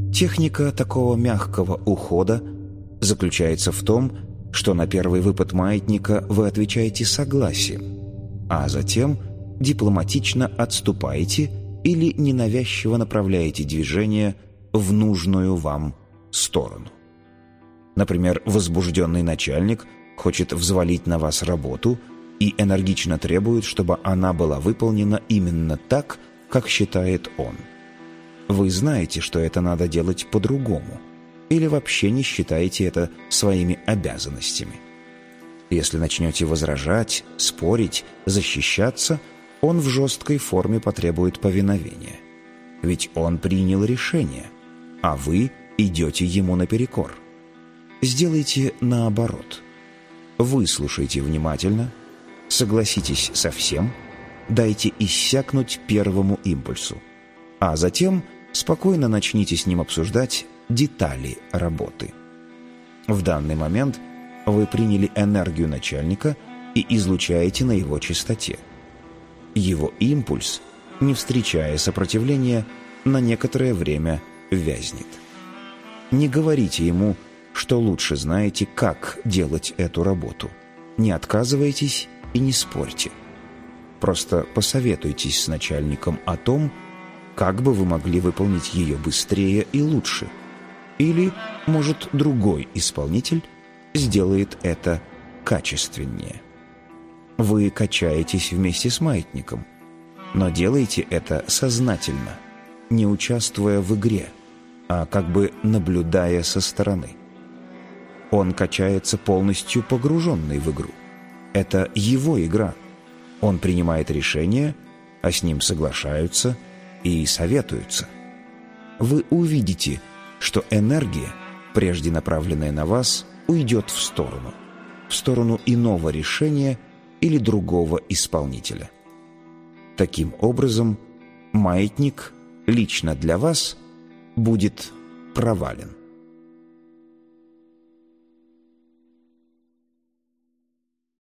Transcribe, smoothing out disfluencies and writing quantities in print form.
Техника такого мягкого ухода заключается в том, что на первый выпад маятника вы отвечаете согласием, а затем дипломатично отступаете или ненавязчиво направляете движение в нужную вам сторону. Например, возбужденный начальник хочет взвалить на вас работу и энергично требует, чтобы она была выполнена именно так, как считает он. Вы знаете, что это надо делать по-другому, или вообще не считаете это своими обязанностями. Если начнете возражать, спорить, защищаться, он в жесткой форме потребует повиновения. Ведь он принял решение, а вы идете ему наперекор. Сделайте наоборот. Выслушайте внимательно, согласитесь со всем, дайте иссякнуть первому импульсу, а затем спокойно начните с ним обсуждать детали работы. В данный момент вы приняли энергию начальника и излучаете на его частоте. Его импульс, не встречая сопротивления, на некоторое время вязнет. Не говорите ему, что лучше знаете, как делать эту работу. Не отказывайтесь и не спорьте. Просто посоветуйтесь с начальником о том, как бы вы могли выполнить ее быстрее и лучше. Или, может, другой исполнитель сделает это качественнее. Вы качаетесь вместе с маятником, но делайте это сознательно, не участвуя в игре, а как бы наблюдая со стороны. Он качается полностью погруженный в игру. Это его игра. Он принимает решения, а с ним соглашаются и советуются. Вы увидите, что энергия, прежде направленная на вас, уйдет в сторону иного решения или другого исполнителя. Таким образом, маятник лично для вас будет провален.